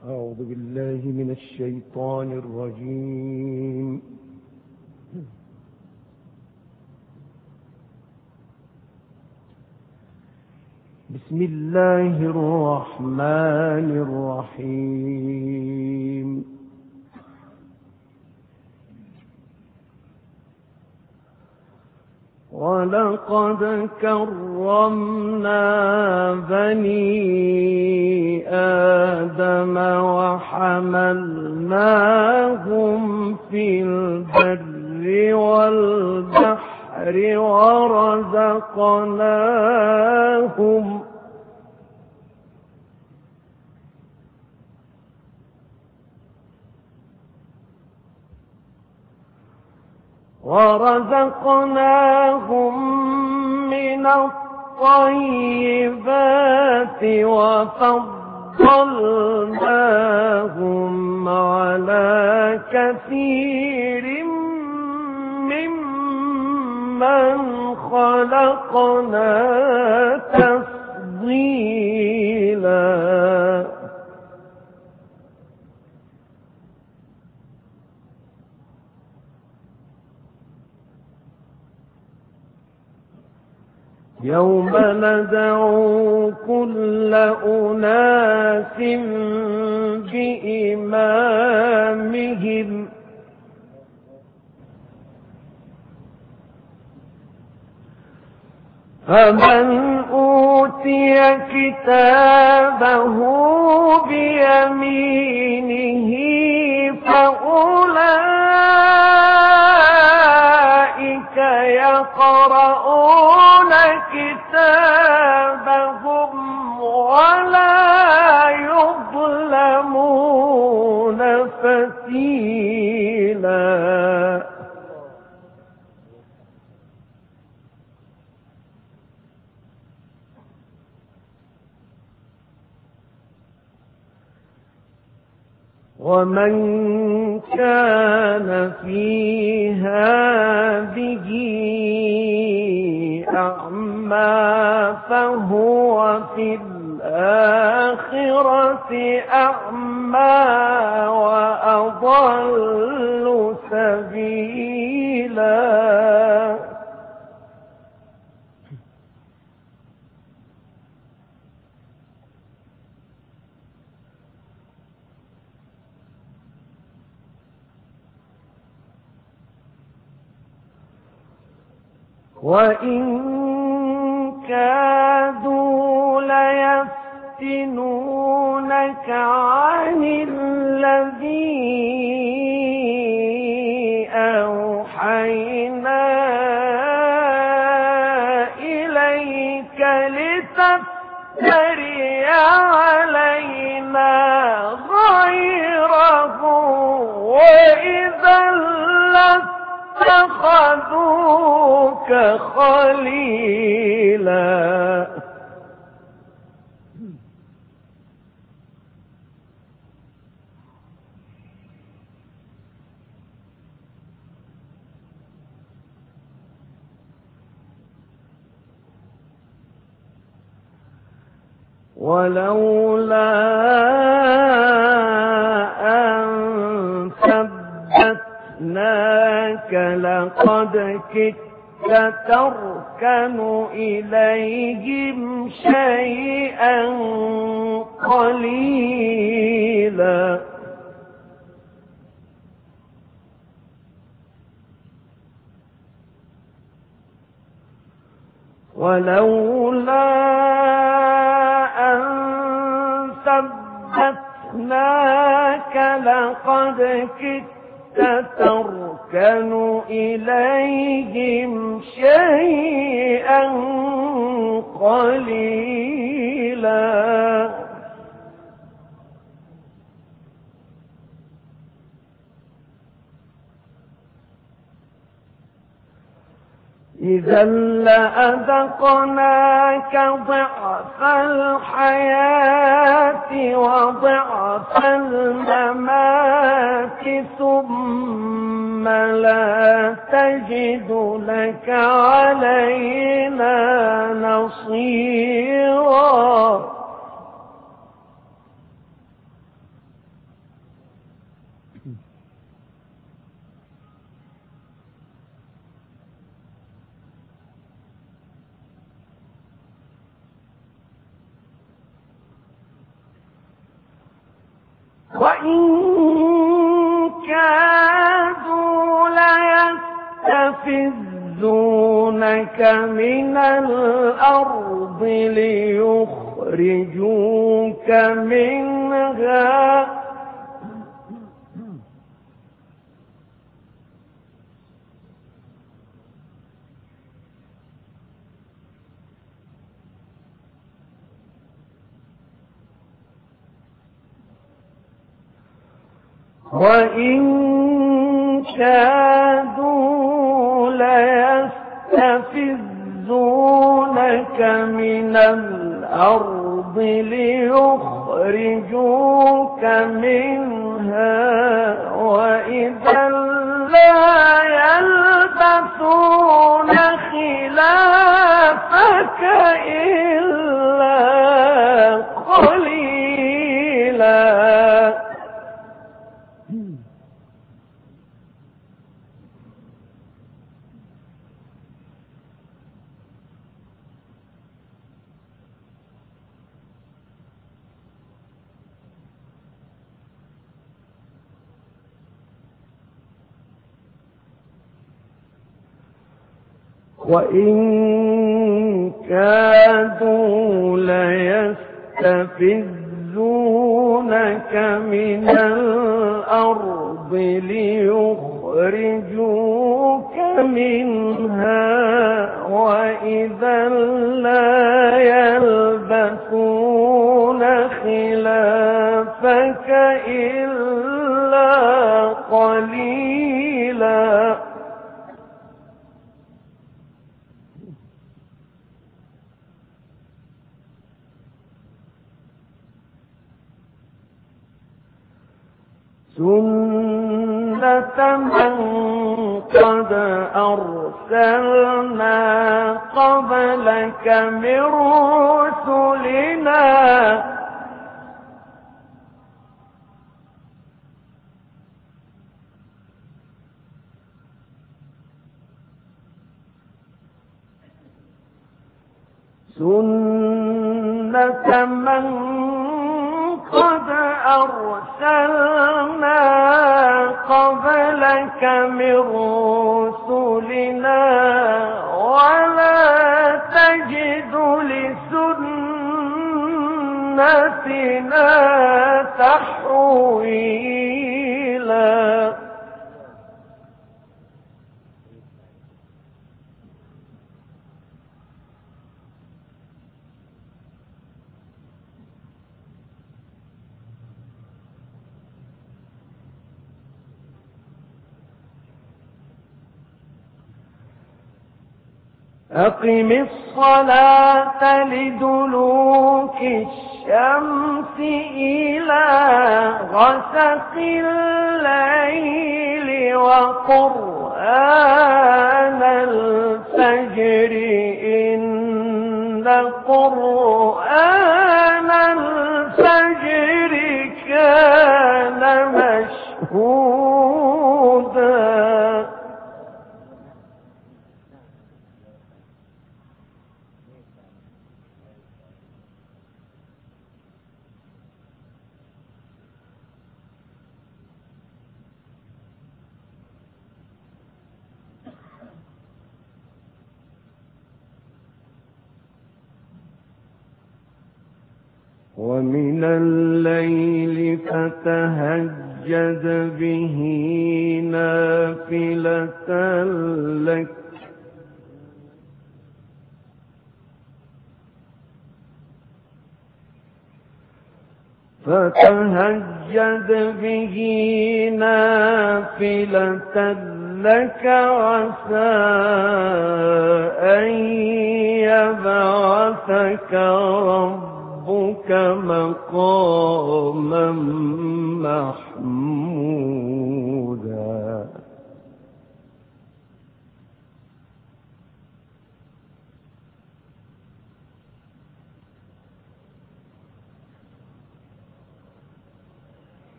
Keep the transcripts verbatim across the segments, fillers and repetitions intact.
أعوذ بالله من الشيطان الرجيم. بسم الله الرحمن الرحيم. ولقد كرمنا بني آدم وحملناهم في البر والبحر ورزقناهم ورزقناهم من الطيبات وفضلناهم على كثير ممن خلقنا تفضيلا. يوم ندعو كل أناس بإمامهم فمن أوتي كتابه بيمينه فأولئك يقرؤون كتابهم ولا يظلمون فتيلا. ومن كان في هذه أعمى فهو في الآخرة أعمى وأضل سبيلا. وإن كادوا ليفتنونك عن الذي أوحينا إليك لتفتري علينا غيره وإذا لاتخذوك خليلا. ولولا أن ثبتناك لقد كدت تركن إليهم شيئا قليلا. ولولا أن ثبتناك لقد كدت تركن إليهم شيئا قليلا. إذا لأذقناك ضعف الحياة وضعف الممات ثم لا تجد لك علينا نصيرا. وإن كادوا ليستفزونك من الأرض ليخرجوك منها وإن كادوا ليستفزونك من الأرض ليخرجوك منها وإذا لا يلبثون خلافك إلا قليلا. وإن كادوا ليستفزونك من الأرض ليخرجوك منها وإذا لا يلبثون خلافك إلا قليلا. سنة من قد أرسلنا قبلك من رسلنا سنة من قد أرسلنا قبلك من رسلنا ولا تجد لسنتنا تحويلا. أقم الصلاة لدلوك الشمس إلى غسق الليل وقرآن الفجر إن قرآن الفجر كان مشهودا. ومن الليل فتهجد به نافلة لك فتهجد به نافلة لك عسى أن يبعثك ربك مقاما محمودا.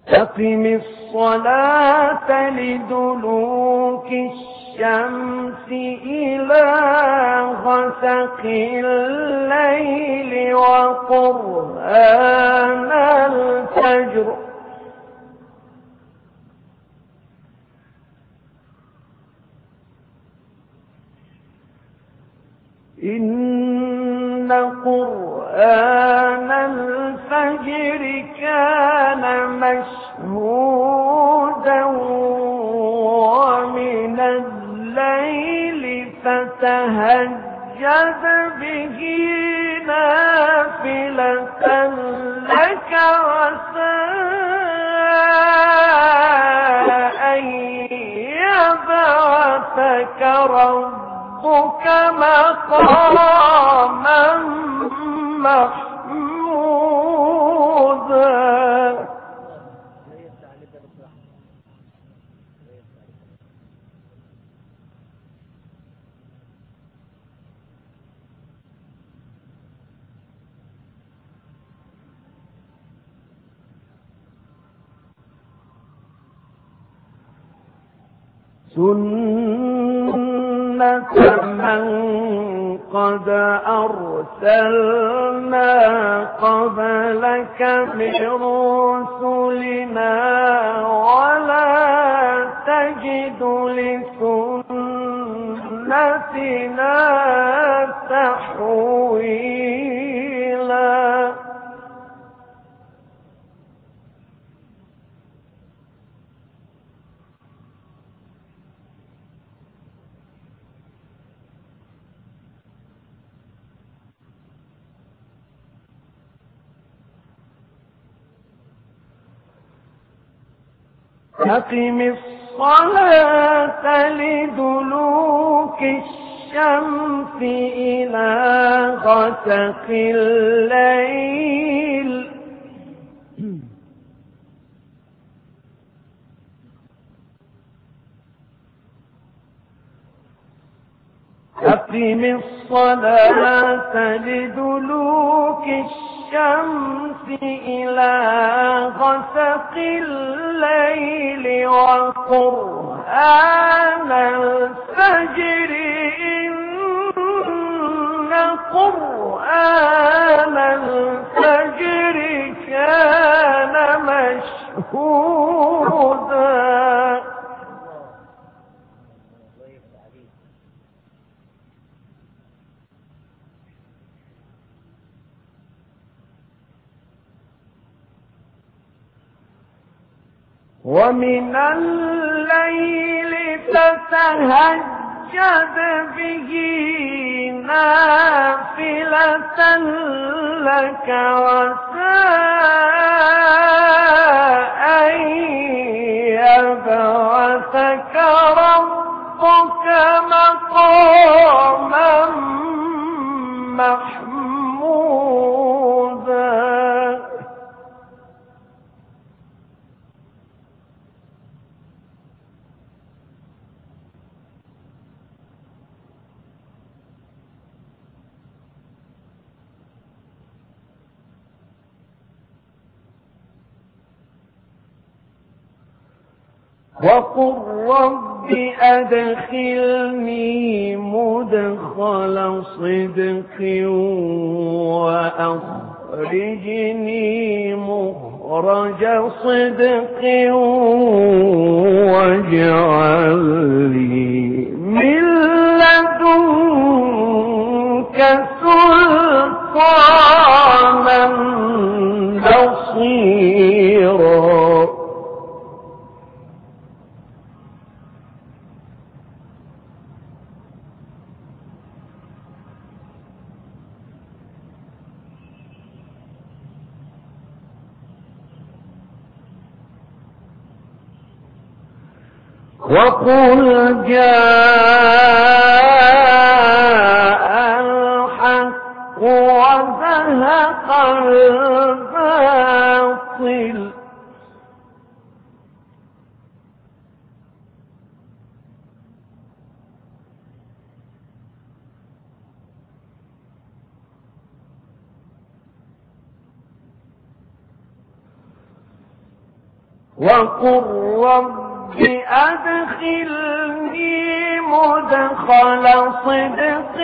أقم الصلاة لدلوك الشمس إلى غسق الليل وقرآن الفجر إن قرآن الفجر كان مشهودا ومن الليل فتهجد به نافلة لك عسى أن يبعثك ربك مقاما محمودا سنة من قد أرسلنا قبلك من رسلنا ولا تجد لسنتنا تحويلا أقم الصلاة لدلوك الشمس إلى غسق الليل أقم الصلاة لدلوك الشمس إلى غسق الليل وقرآن الفجر إن قرآن الفجر كان مشهودا ومن الليل فتهجد به نافلة لك عسى أن يبعثك ربك مقاما محمودا وقل رب أدخلني مدخل صدق وأخرجني مخرج صدق واجعل لي من لدنك سلطانا نصيرا وقل جاء الحق وزهق الباطل وقل رب أدخلني مدخل صدق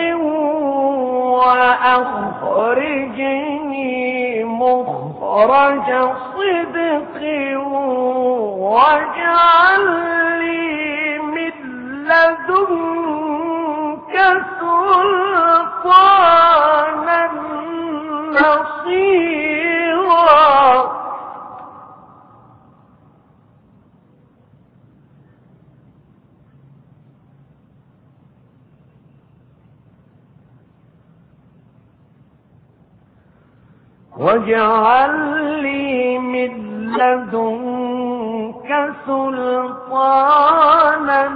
وأخرجني مخرج صدق واجعل لي من لدنك سلطانا نصيرا واجعل لي من لدنك سلطانا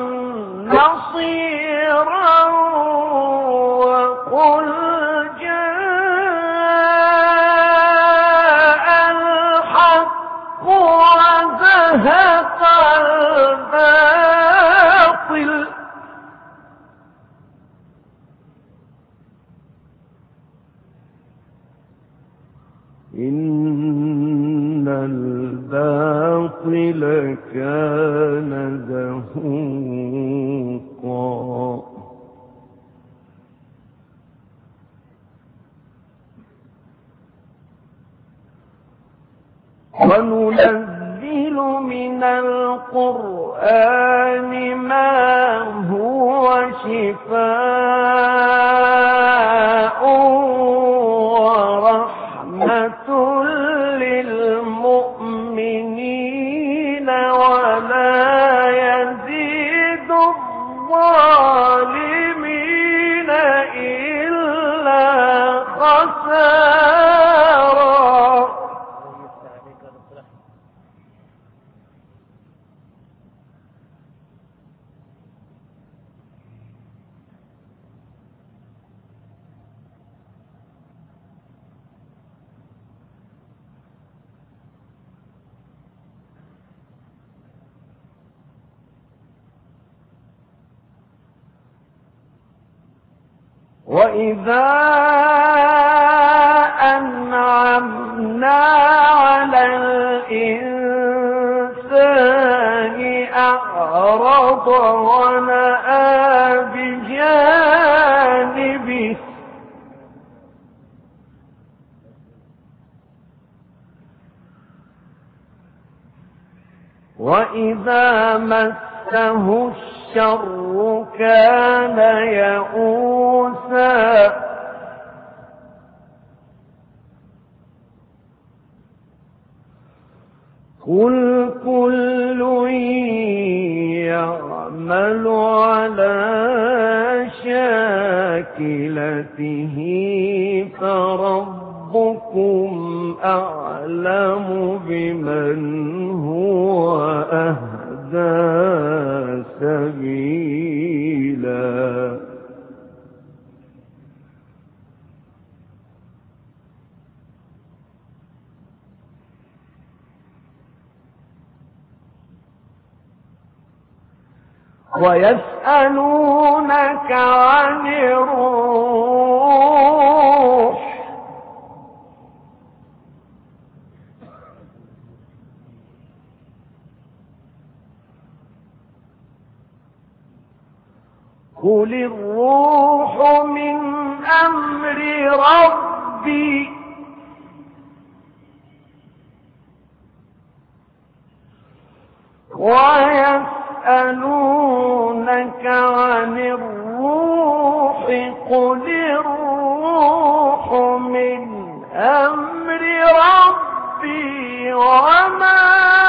نصيرا وقل جاء الحق وزهق الباطل إن الباطل كان زهوقا وننزل من القرآن ما هو شفاء ورحمة للمؤمنين ولا يزيد الظالمين إلا خسارا. وإذا أنعمنا على الإنسان أعرض ونأى بجانبه وإذا مسه الشر كان يئوسا قل كل يعمل على شاكلته فربكم أعلم بمن هو أهدى سبيلا. ويسألونك عن الروح قل الروح من أمر ربي ويسألونك عن الروح قل الروح من أمر ربي وما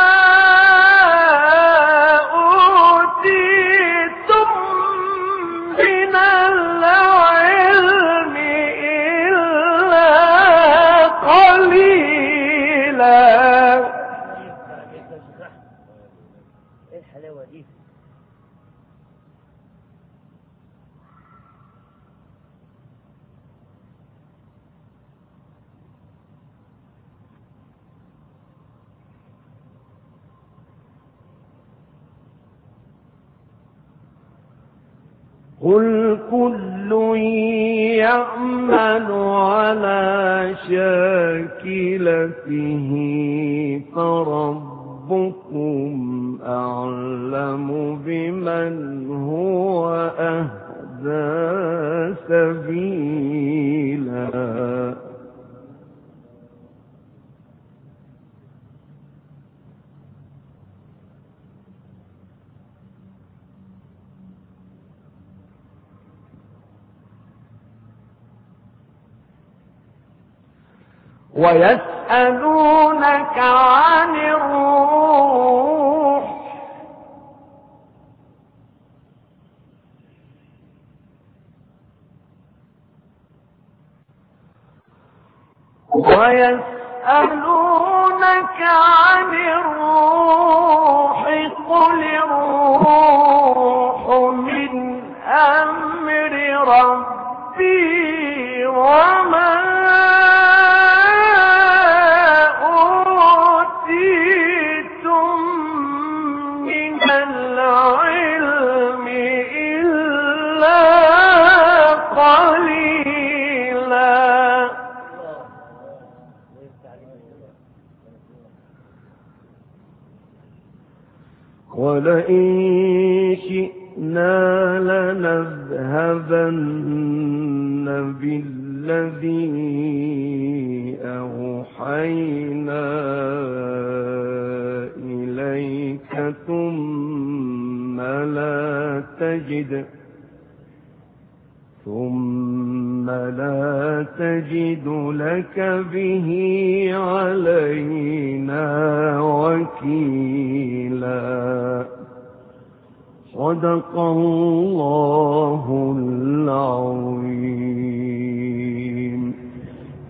أوتيتم من العلم إلا قليلا. ايه الحلاوة دي؟ قل كل يعمل على شاكلته فربكم ربكم أعلم بمن هو أهدى سبيلا ويسألونك عن الروح ويسألونك عن الروح قل الروح من أمر ربي وما ولئن شئنا لنذهبن بالذي أوحينا إليك ثم لا تجد ثم لا تجد لك به علينا وكيلا. صدق الله العظيم.